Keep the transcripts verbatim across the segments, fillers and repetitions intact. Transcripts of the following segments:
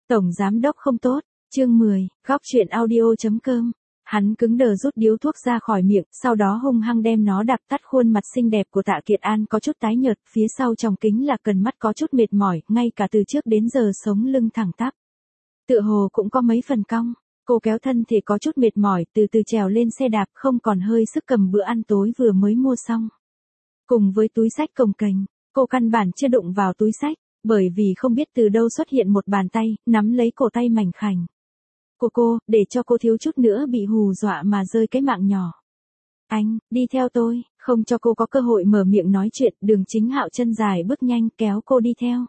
Tổng giám đốc không tốt, chương mười, góc chuyện audio.com. Hắn cứng đờ rút điếu thuốc ra khỏi miệng, sau đó hung hăng đem nó đạp tắt. Khuôn mặt xinh đẹp của Tạ Kiệt An có chút tái nhợt, phía sau tròng kính là cần mắt có chút mệt mỏi, ngay cả từ trước đến giờ sống lưng thẳng tắp. Tựa hồ cũng có mấy phần cong. Cô kéo thân thì có chút mệt mỏi, từ từ trèo lên xe đạp, không còn hơi sức cầm bữa ăn tối vừa mới mua xong. Cùng với túi xách cồng kềnh, cô căn bản chưa đụng vào túi xách, bởi vì không biết từ đâu xuất hiện một bàn tay, nắm lấy cổ tay mảnh khảnh của cô, để cho cô thiếu chút nữa bị hù dọa mà rơi cái mạng nhỏ. Anh, đi theo tôi, không cho cô có cơ hội mở miệng nói chuyện, Đường Chính Hạo chân dài bước nhanh kéo cô đi theo.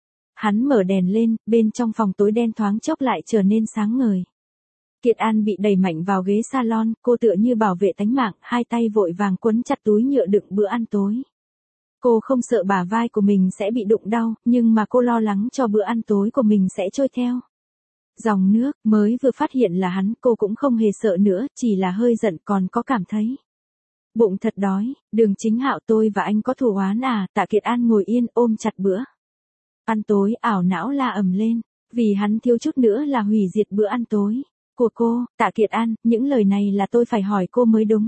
Hắn mở đèn lên, bên trong phòng tối đen thoáng chốc lại trở nên sáng ngời. Kiệt An bị đẩy mạnh vào ghế salon, cô tựa như bảo vệ tánh mạng, hai tay vội vàng quấn chặt túi nhựa đựng bữa ăn tối. Cô không sợ bả vai của mình sẽ bị đụng đau, nhưng mà cô lo lắng cho bữa ăn tối của mình sẽ trôi theo dòng nước. Mới vừa phát hiện là hắn, cô cũng không hề sợ nữa, chỉ là hơi giận, còn có cảm thấy bụng thật đói. Đường Chính Hạo, tôi và anh có thù oán à? Tạ Kiệt An ngồi yên ôm chặt bữa ăn tối, ảo não la ầm lên, vì hắn thiếu chút nữa là hủy diệt bữa ăn tối của cô. Tạ Kiệt An, những lời này là tôi phải hỏi cô mới đúng.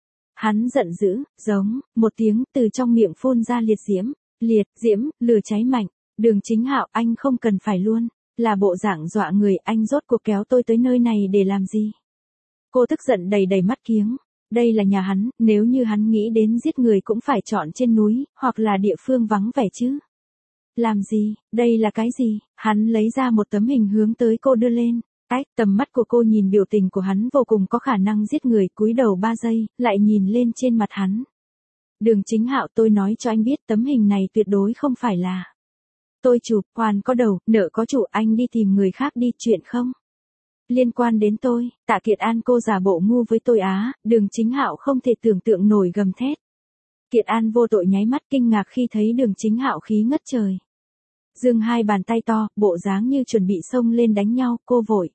Hắn giận dữ, giống một tiếng, từ trong miệng phun ra liệt diễm, liệt diễm, lửa cháy mạnh. Đường Chính Hạo, anh không cần phải luôn là bộ dạng dọa người, anh rốt cuộc kéo tôi tới nơi này để làm gì? Cô tức giận đầy đầy mắt kiếng. Đây là nhà hắn, nếu như hắn nghĩ đến giết người cũng phải chọn trên núi, hoặc là địa phương vắng vẻ chứ. Làm gì, đây là cái gì? Hắn lấy ra một tấm hình hướng tới cô đưa lên. Ách, tầm mắt của cô nhìn biểu tình của hắn vô cùng có khả năng giết người, cúi đầu ba giây, lại nhìn lên trên mặt hắn. Đường Chính Hạo, tôi nói cho anh biết tấm hình này tuyệt đối không phải là tôi chụp, hoàn có đầu, nợ có chủ, anh đi tìm người khác đi, chuyện không liên quan đến tôi. Tạ Kiệt An, cô giả bộ ngu với tôi á? Đường Chính Hạo không thể tưởng tượng nổi gầm thét. Kiệt An vô tội nháy mắt kinh ngạc khi thấy Đường Chính Hạo khí ngất trời. Giương hai bàn tay to, bộ dáng như chuẩn bị xông lên đánh nhau, cô vội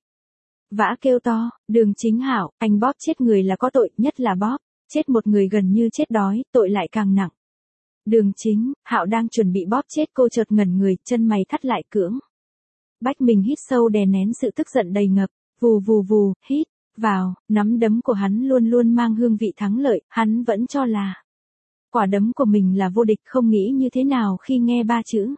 vã kêu to, Đường Chính Hạo, anh bóp chết người là có tội, nhất là bóp chết một người gần như chết đói, tội lại càng nặng. Đường Chính Hạo đang chuẩn bị bóp chết cô, chợt ngẩn người, chân mày thắt lại, cưỡng bách mình hít sâu đè nén sự tức giận đầy ngập. Vù vù vù, hít vào, nắm đấm của hắn luôn luôn mang hương vị thắng lợi, hắn vẫn cho là quả đấm của mình là vô địch, không nghĩ như thế nào khi nghe ba chữ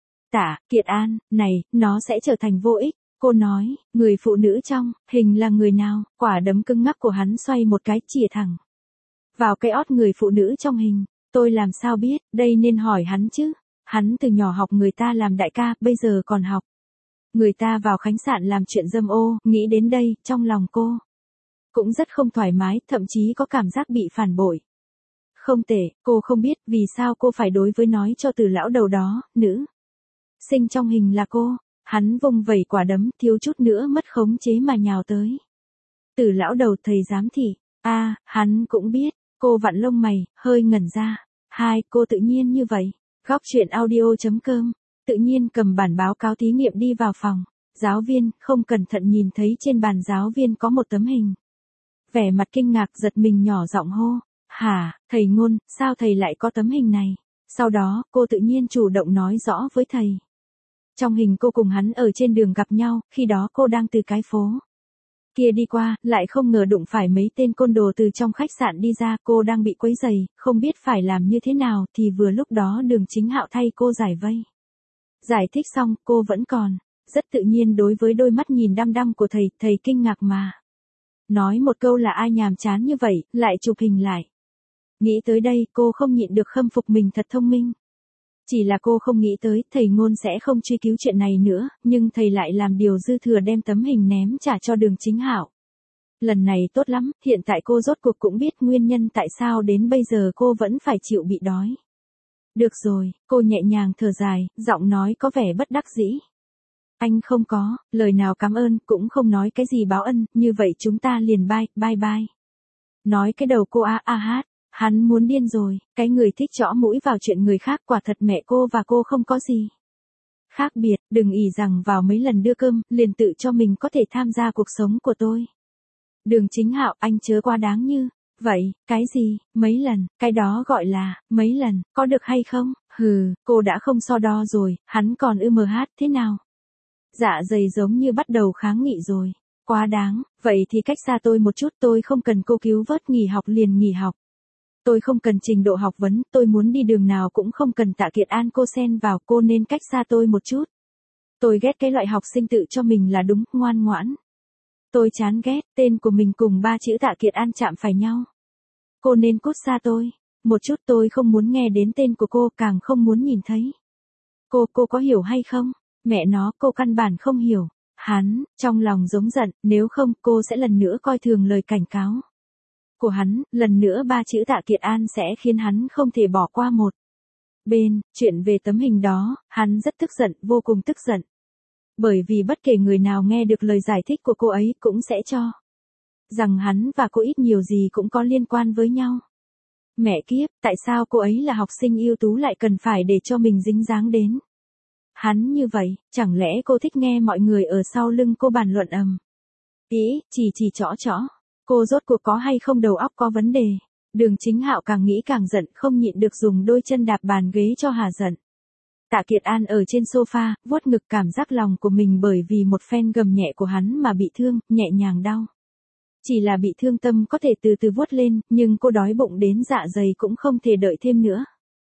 Tạ Kiệt An này, nó sẽ trở thành vô ích. Cô nói, người phụ nữ trong hình là người nào? Quả đấm cứng ngắc của hắn xoay một cái, chĩa thẳng vào cái ót người phụ nữ trong hình. Tôi làm sao biết, đây nên hỏi hắn chứ. Hắn từ nhỏ học người ta làm đại ca, bây giờ còn học người ta vào khách sạn làm chuyện dâm ô. Nghĩ đến đây, trong lòng cô cũng rất không thoải mái, thậm chí có cảm giác bị phản bội. Không tệ, cô không biết vì sao cô phải đối với nói cho Từ lão đầu đó, nữ sinh trong hình là cô. Hắn vung vẩy quả đấm, thiếu chút nữa mất khống chế mà nhào tới Từ lão đầu, thầy giám thị. A, à, hắn cũng biết. Cô vặn lông mày, hơi ngẩn ra. Hai, cô tự nhiên như vậy. Góc chuyện audio.com. Tự nhiên cầm bản báo cáo thí nghiệm đi vào phòng. Giáo viên, không cẩn thận nhìn thấy trên bàn giáo viên có một tấm hình. Vẻ mặt kinh ngạc, giật mình nhỏ giọng hô. Hả, thầy Ngôn, sao thầy lại có tấm hình này? Sau đó, cô tự nhiên chủ động nói rõ với thầy. Trong hình cô cùng hắn ở trên đường gặp nhau, khi đó cô đang từ cái phố kia đi qua, lại không ngờ đụng phải mấy tên côn đồ từ trong khách sạn đi ra, cô đang bị quấy rầy, không biết phải làm như thế nào, thì vừa lúc đó Đường Chính Hạo thay cô giải vây. Giải thích xong, cô vẫn còn rất tự nhiên đối với đôi mắt nhìn đăm đăm của thầy, thầy kinh ngạc mà nói một câu là ai nhàm chán như vậy, lại chụp hình lại. Nghĩ tới đây, cô không nhịn được khâm phục mình thật thông minh. Chỉ là cô không nghĩ tới, thầy Ngôn sẽ không truy cứu chuyện này nữa, nhưng thầy lại làm điều dư thừa, đem tấm hình ném trả cho Đường Chính Hạo. Lần này tốt lắm, hiện tại cô rốt cuộc cũng biết nguyên nhân tại sao đến bây giờ cô vẫn phải chịu bị đói. Được rồi, cô nhẹ nhàng thở dài, giọng nói có vẻ bất đắc dĩ. Anh không có lời nào cảm ơn, cũng không nói cái gì báo ân, như vậy chúng ta liền bye, bye bye. Nói cái đầu cô a a hát. Hắn muốn điên rồi, cái người thích chõ mũi vào chuyện người khác, quả thật mẹ cô và cô không có gì khác biệt, đừng ỷ rằng vào mấy lần đưa cơm, liền tự cho mình có thể tham gia cuộc sống của tôi. Đường Chính Hạo, anh chớ quá đáng như vậy. Cái gì, mấy lần, cái đó gọi là mấy lần, có được hay không? Hừ, cô đã không so đo rồi, hắn còn ư mờ hát thế nào? Dạ dày giống như bắt đầu kháng nghị rồi. Quá đáng, vậy thì cách xa tôi một chút, tôi không cần cô cứu vớt, nghỉ học liền nghỉ học. Tôi không cần trình độ học vấn, tôi muốn đi đường nào cũng không cần Tạ Kiệt An cô xen vào, cô nên cách xa tôi một chút. Tôi ghét cái loại học sinh tự cho mình là đúng, ngoan ngoãn. Tôi chán ghét, tên của mình cùng ba chữ Tạ Kiệt An chạm phải nhau. Cô nên cút xa tôi. Một chút, tôi không muốn nghe đến tên của cô, càng không muốn nhìn thấy. Cô, cô có hiểu hay không? Mẹ nó, cô căn bản không hiểu. Hắn, trong lòng giống giận, nếu không, cô sẽ lần nữa coi thường lời cảnh cáo của hắn, lần nữa ba chữ Tạ Kiệt An sẽ khiến hắn không thể bỏ qua một bên. Chuyện về tấm hình đó, hắn rất tức giận, vô cùng tức giận. Bởi vì bất kể người nào nghe được lời giải thích của cô ấy cũng sẽ cho rằng hắn và cô ít nhiều gì cũng có liên quan với nhau. Mẹ kiếp, tại sao cô ấy là học sinh ưu tú lại cần phải để cho mình dính dáng đến hắn như vậy? Chẳng lẽ cô thích nghe mọi người ở sau lưng cô bàn luận ầm ĩ, chỉ chỉ trõ trõ? Cô rốt cuộc có hay không đầu óc có vấn đề? Đường Chính Hạo càng nghĩ càng giận, không nhịn được dùng đôi chân đạp bàn ghế cho hà giận. Tạ Kiệt An ở trên sofa, vuốt ngực, cảm giác lòng của mình bởi vì một phen gầm nhẹ của hắn mà bị thương, nhẹ nhàng đau. Chỉ là bị thương tâm có thể từ từ vuốt lên, nhưng cô đói bụng đến dạ dày cũng không thể đợi thêm nữa.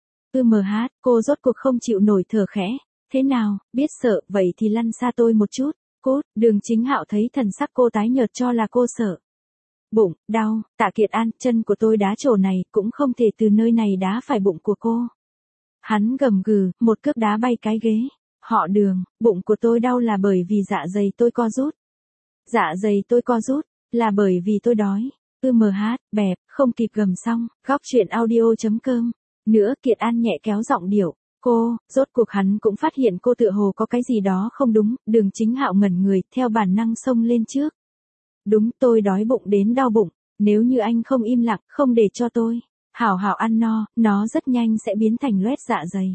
Ư mờ hát, cô rốt cuộc không chịu nổi, thở khẽ. Thế nào, biết sợ, vậy thì lăn xa tôi một chút. Cốt, Đường Chính Hạo thấy thần sắc cô tái nhợt cho là cô sợ. Bụng, đau, Tạ Kiệt An, chân của tôi đá chỗ này, cũng không thể từ nơi này đá phải bụng của cô. Hắn gầm gừ, một cước đá bay cái ghế. Họ Đường, bụng của tôi đau là bởi vì dạ dày tôi co rút. Dạ dày tôi co rút, là bởi vì tôi đói. Ư mờ hát, bẹp, không kịp gầm xong, góc chuyện audio chấm com. Nữa, Kiệt An nhẹ kéo giọng điệu. Cô, rốt cuộc hắn cũng phát hiện cô tựa hồ có cái gì đó không đúng, Đường Chính Hạo ngẩn người, theo bản năng xông lên trước. Đúng, tôi đói bụng đến đau bụng, nếu như anh không im lặng, không để cho tôi hảo hảo ăn no, nó rất nhanh sẽ biến thành loét dạ dày.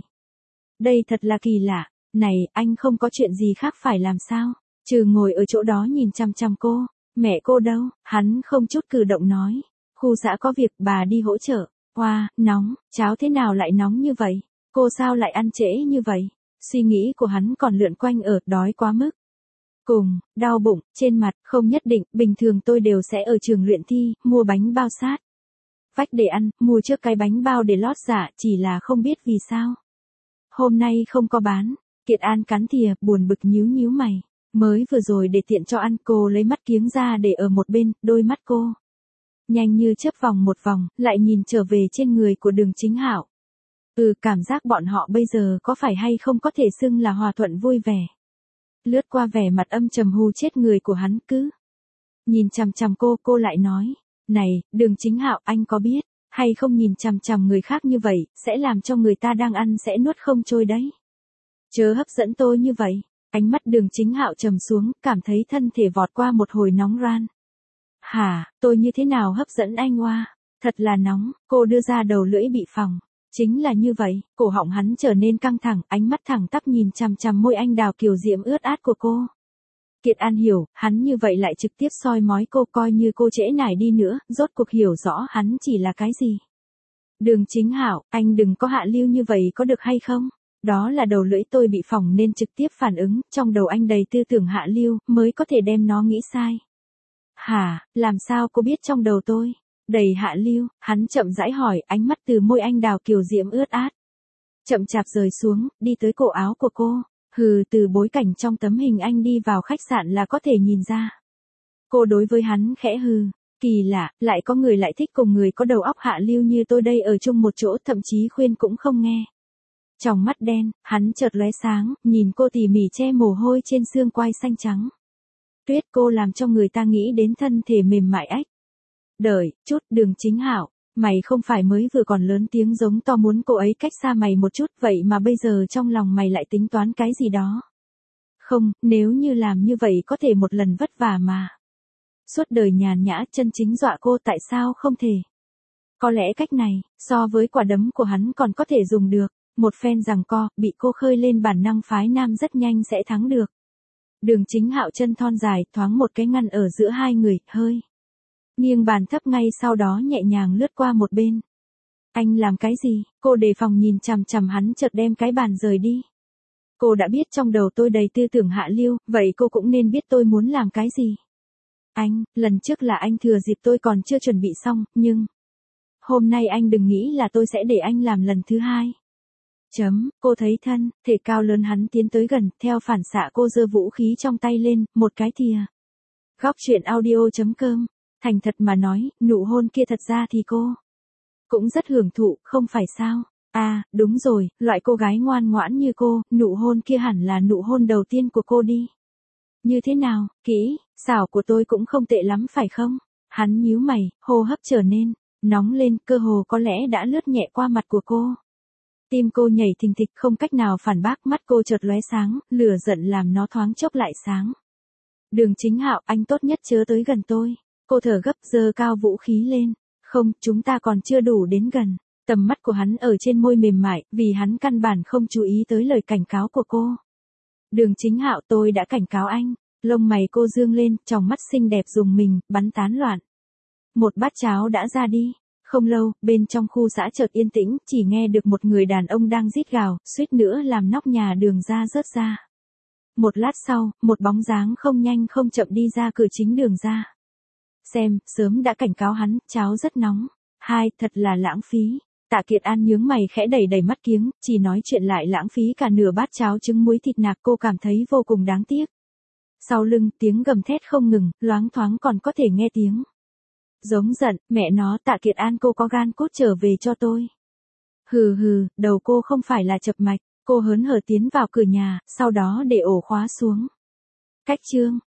Đây thật là kỳ lạ, này, anh không có chuyện gì khác phải làm sao? Trừ ngồi ở chỗ đó nhìn chăm chăm cô, mẹ cô đâu? Hắn không chút cử động nói. Khu xã có việc, bà đi hỗ trợ. Hoa, wow, nóng, cháo thế nào lại nóng như vậy? Cô sao lại ăn trễ như vậy? Suy nghĩ của hắn còn lượn quanh ở, đói quá mức. Cùng, đau bụng, trên mặt, không nhất định, bình thường tôi đều sẽ ở trường luyện thi, mua bánh bao sát vách để ăn, mua trước cái bánh bao để lót dạ, chỉ là không biết vì sao hôm nay không có bán. Kiệt An cắn thìa, buồn bực nhíu nhíu mày. Mới vừa rồi để tiện cho ăn, cô lấy mắt kiếng ra để ở một bên, đôi mắt cô nhanh như chớp vòng một vòng, lại nhìn trở về trên người của Đường Chính Hạo. Ừ, cảm giác bọn họ bây giờ có phải hay không có thể xưng là hòa thuận vui vẻ. Lướt qua vẻ mặt âm trầm hù chết người của hắn, cứ nhìn chằm chằm cô, cô lại nói. Này, Đường Chính Hạo, anh có biết hay không, nhìn chằm chằm người khác như vậy, sẽ làm cho người ta đang ăn sẽ nuốt không trôi đấy. Chớ hấp dẫn tôi như vậy. Ánh mắt Đường Chính Hạo trầm xuống, cảm thấy thân thể vọt qua một hồi nóng ran. Hả, tôi như thế nào hấp dẫn anh oa? Thật là nóng, cô đưa ra đầu lưỡi bị phỏng. Chính là như vậy, cổ họng hắn trở nên căng thẳng, ánh mắt thẳng tắp nhìn chằm chằm môi anh đào kiều diễm ướt át của cô. Kiệt An hiểu, hắn như vậy lại trực tiếp soi mói cô, coi như cô trễ nải đi nữa, rốt cuộc hiểu rõ hắn chỉ là cái gì. Đường Chính Hạo, anh đừng có hạ lưu như vậy có được hay không? Đó là đầu lưỡi tôi bị phỏng nên trực tiếp phản ứng, trong đầu anh đầy tư tưởng hạ lưu, mới có thể đem nó nghĩ sai. Hả, làm sao cô biết trong đầu tôi đầy hạ lưu? Hắn chậm rãi hỏi, ánh mắt từ môi anh đào kiều diễm ướt át chậm chạp rời xuống, đi tới cổ áo của cô. Hừ, từ bối cảnh trong tấm hình anh đi vào khách sạn là có thể nhìn ra. Cô đối với hắn khẽ hừ. Kỳ lạ, lại có người lại thích cùng người có đầu óc hạ lưu như tôi đây ở chung một chỗ, thậm chí khuyên cũng không nghe. Trong mắt đen, hắn chợt lóe sáng, nhìn cô tỉ mỉ che mồ hôi trên xương quai xanh trắng. Tuyết, cô làm cho người ta nghĩ đến thân thể mềm mại ách. Đợi, chút, Đường Chính Hạo, mày không phải mới vừa còn lớn tiếng giống to muốn cô ấy cách xa mày một chút, vậy mà bây giờ trong lòng mày lại tính toán cái gì đó. Không, nếu như làm như vậy có thể một lần vất vả mà. Suốt đời nhàn nhã, chân chính dọa cô, tại sao không thể? Có lẽ cách này, so với quả đấm của hắn còn có thể dùng được. Một phen giằng co, bị cô khơi lên bản năng phái nam rất nhanh sẽ thắng được. Đường Chính Hạo chân thon dài, thoáng một cái ngăn ở giữa hai người, hơi nghiêng bàn thấp, ngay sau đó nhẹ nhàng lướt qua một bên. Anh làm cái gì? Cô đề phòng nhìn chằm chằm hắn, chợt đem cái bàn rời đi. Cô đã biết trong đầu tôi đầy tư tưởng hạ lưu, vậy cô cũng nên biết tôi muốn làm cái gì. Anh, lần trước là anh thừa dịp tôi còn chưa chuẩn bị xong, nhưng... Hôm nay anh đừng nghĩ là tôi sẽ để anh làm lần thứ hai. Chấm, cô thấy thân, thể cao lớn hắn tiến tới gần, theo phản xạ cô giơ vũ khí trong tay lên, một cái thìa. Góc truyện audio.com, thành thật mà nói, nụ hôn kia thật ra thì cô cũng rất hưởng thụ, không phải sao? À, đúng rồi, loại cô gái ngoan ngoãn như cô, nụ hôn kia hẳn là nụ hôn đầu tiên của cô đi. Như thế nào, kỹ, xảo của tôi cũng không tệ lắm phải không? Hắn nhíu mày, hô hấp trở nên nóng lên, cơ hồ có lẽ đã lướt nhẹ qua mặt của cô. Tim cô nhảy thình thịch không cách nào phản bác, mắt cô chợt lóe sáng, lửa giận làm nó thoáng chốc lại sáng. Đường Chính Hạo, anh tốt nhất chớ tới gần tôi. Cô thở gấp, giơ cao vũ khí lên. Không, chúng ta còn chưa đủ đến gần. Tầm mắt của hắn ở trên môi mềm mại, vì hắn căn bản không chú ý tới lời cảnh cáo của cô. Đường Chính Hạo, tôi đã cảnh cáo anh. Lông mày cô dương lên, tròng mắt xinh đẹp rùng mình, bắn tán loạn. Một bát cháo đã ra đi. Không lâu, bên trong khu xã chợt yên tĩnh, chỉ nghe được một người đàn ông đang rít gào, suýt nữa làm nóc nhà đường ra rớt ra. Một lát sau, một bóng dáng không nhanh không chậm đi ra cửa chính đường ra. Xem, sớm đã cảnh cáo hắn, cháo rất nóng. Hai, thật là lãng phí. Tạ Kiệt An nhướng mày khẽ đẩy đẩy mắt kiếng, chỉ nói chuyện lại lãng phí cả nửa bát cháo trứng muối thịt nạc, cô cảm thấy vô cùng đáng tiếc. Sau lưng, tiếng gầm thét không ngừng, loáng thoáng còn có thể nghe tiếng giống giận, mẹ nó, Tạ Kiệt An, cô có gan cút trở về cho tôi. Hừ hừ, đầu cô không phải là chập mạch, cô hớn hở tiến vào cửa nhà, sau đó để ổ khóa xuống. Cách chương